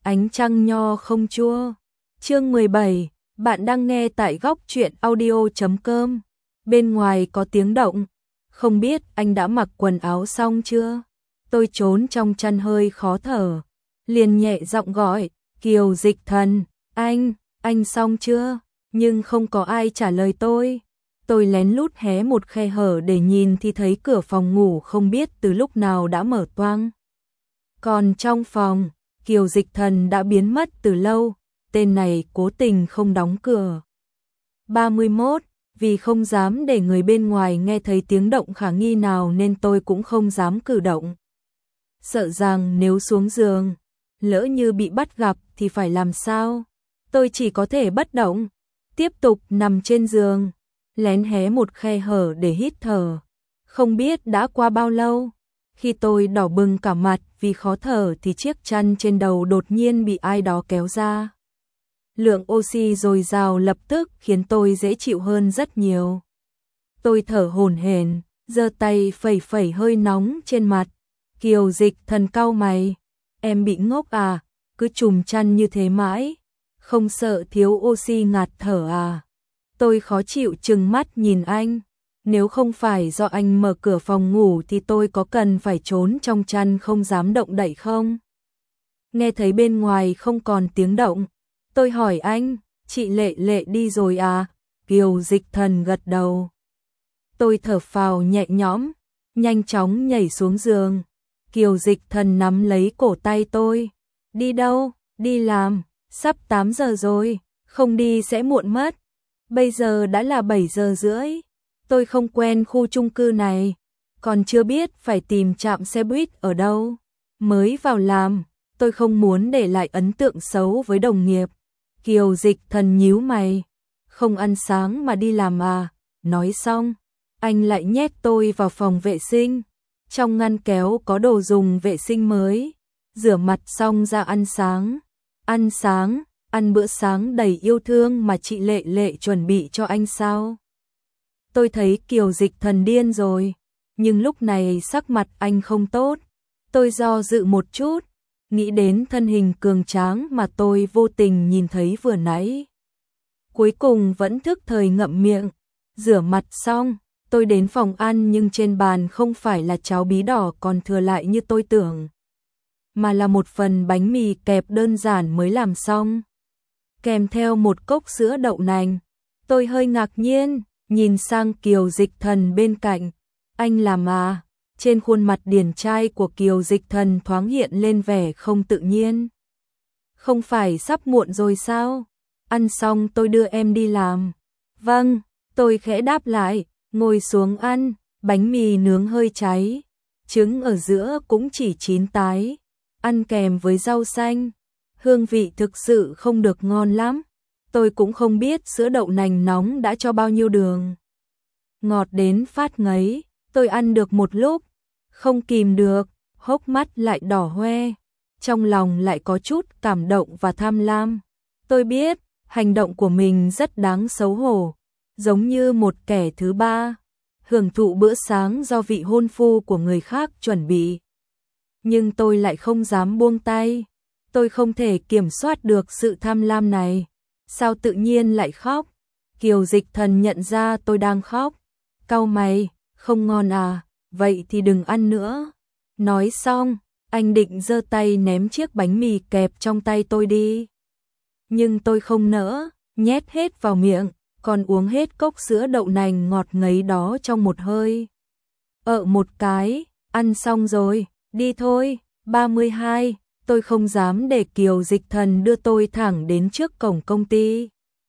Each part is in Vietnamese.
Ánh trăng nho không chua. Chương 17, bạn đang nghe tại góc truyện audio.com. Bên ngoài có tiếng động, không biết anh đã mặc quần áo xong chưa? Tôi trốn trong chăn hơi khó thở, liền nhẹ giọng gọi, Kiều Dịch Thần, anh xong chưa? Nhưng không có ai trả lời tôi. Tôi lén lút hé một khe hở để nhìn thì thấy cửa phòng ngủ không biết từ lúc nào đã mở toang. Còn trong phòng, Kiều Dịch Thần đã biến mất từ lâu, tên này cố tình không đóng cửa. 31, vì không dám để người bên ngoài nghe thấy tiếng động khả nghi nào nên tôi cũng không dám cử động. Sợ rằng nếu xuống giường, lỡ như bị bắt gặp thì phải làm sao? Tôi chỉ có thể bất động, tiếp tục nằm trên giường, lén hé một khe hở để hít thở. Không biết đã qua bao lâu, khi tôi đỏ bừng cả mặt vì khó thở thì chiếc chăn trên đầu đột nhiên bị ai đó kéo ra. Lượng oxy dồi dào lập tức khiến tôi dễ chịu hơn rất nhiều. Tôi thở hổn hển, giơ tay phẩy phẩy hơi nóng trên mặt. Kiều Dịch Thần cau mày, em bị ngốc à, cứ trùm chăn như thế mãi, không sợ thiếu oxy ngạt thở à? Tôi khó chịu trừng mắt nhìn anh, nếu không phải do anh mở cửa phòng ngủ thì tôi có cần phải trốn trong chăn không dám động đậy không? Nghe thấy bên ngoài không còn tiếng động, tôi hỏi anh, chị Lệ Lệ đi rồi à? Kiều Dịch Thần gật đầu. Tôi thở phào nhẹ nhõm, nhanh chóng nhảy xuống giường. Kiều Dịch Thần nắm lấy cổ tay tôi. Đi đâu? Đi làm, sắp 8 giờ rồi, không đi sẽ muộn mất. Bây giờ đã là 7 giờ rưỡi. Tôi không quen khu chung cư này, còn chưa biết phải tìm trạm xe buýt ở đâu. Mới vào làm, tôi không muốn để lại ấn tượng xấu với đồng nghiệp. Kiều Dịch Thần nhíu mày, không ăn sáng mà đi làm à? Nói xong, anh lại nhét tôi vào phòng vệ sinh. Trong ngăn kéo có đồ dùng vệ sinh mới. Rửa mặt xong ra ăn sáng. Ăn bữa sáng đầy yêu thương mà chị Lệ Lệ chuẩn bị cho anh sao? Tôi thấy Kiều Dịch Thần điên rồi, nhưng lúc này sắc mặt anh không tốt. Tôi do dự một chút, nghĩ đến thân hình cường tráng mà tôi vô tình nhìn thấy vừa nãy. Cuối cùng vẫn thức thời ngậm miệng. Rửa mặt xong, tôi đến phòng ăn nhưng trên bàn không phải là cháo bí đỏ còn thừa lại như tôi tưởng, mà là một phần bánh mì kẹp đơn giản mới làm xong, kèm theo một cốc sữa đậu nành. Tôi hơi ngạc nhiên, nhìn sang Kiều Dịch Thần bên cạnh. Anh làm à? Trên khuôn mặt điển trai của Kiều Dịch Thần thoáng hiện lên vẻ không tự nhiên. Không phải sắp muộn rồi sao? Ăn xong tôi đưa em đi làm. Vâng, tôi khẽ đáp lại, ngồi xuống ăn. Bánh mì nướng hơi cháy, trứng ở giữa cũng chỉ chín tái, ăn kèm với rau xanh. Hương vị thực sự không được ngon lắm. Tôi cũng không biết sữa đậu nành nóng đã cho bao nhiêu đường. Ngọt đến phát ngấy, tôi ăn được một lúc, không kìm được, hốc mắt lại đỏ hoe, trong lòng lại có chút cảm động và tham lam. Tôi biết, hành động của mình rất đáng xấu hổ, giống như một kẻ thứ ba, hưởng thụ bữa sáng do vị hôn phu của người khác chuẩn bị. Nhưng tôi lại không dám buông tay, tôi không thể kiểm soát được sự tham lam này. Sao tự nhiên lại khóc? Kiều Dịch Thần nhận ra tôi đang khóc, cau mày, không ngon à, vậy thì đừng ăn nữa. Nói xong, anh định giơ tay ném chiếc bánh mì kẹp trong tay tôi đi. Nhưng tôi không nỡ, nhét hết vào miệng, còn uống hết cốc sữa đậu nành ngọt ngấy đó trong một hơi. Một cái, ăn xong rồi, đi thôi. 32, tôi không dám để Kiều Dịch Thần đưa tôi thẳng đến trước cổng công ty.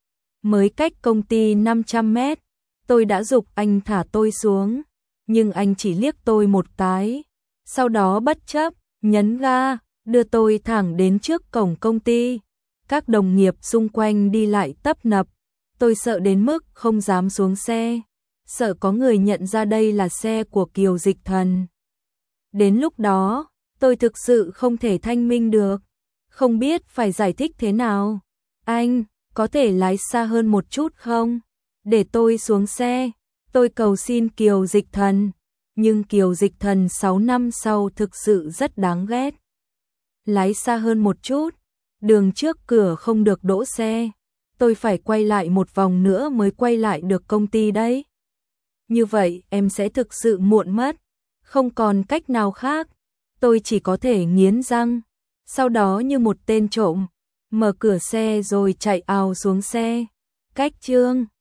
Mới cách công ty 500 mét, tôi đã giục anh thả tôi xuống, nhưng anh chỉ liếc tôi một cái, sau đó bất chấp, nhấn ga, đưa tôi thẳng đến trước cổng công ty. Các đồng nghiệp xung quanh đi lại tấp nập, tôi sợ đến mức không dám xuống xe, sợ có người nhận ra đây là xe của Kiều Dịch Thần. Đến lúc đó, tôi thực sự không thể thanh minh được, không biết phải giải thích thế nào. Anh, có thể lái xa hơn một chút không? Để tôi xuống xe. Tôi cầu xin Kiều Dịch Thần, nhưng Kiều Dịch Thần 6 năm sau thực sự rất đáng ghét. Lái xa hơn một chút, đường trước cửa không được đỗ xe. Tôi phải quay lại một vòng nữa mới quay lại được công ty đấy. Như vậy em sẽ thực sự muộn mất. Không còn cách nào khác. Tôi chỉ có thể nghiến răng. Sau đó như một tên trộm, mở cửa xe rồi chạy ào xuống xe. Cách Trương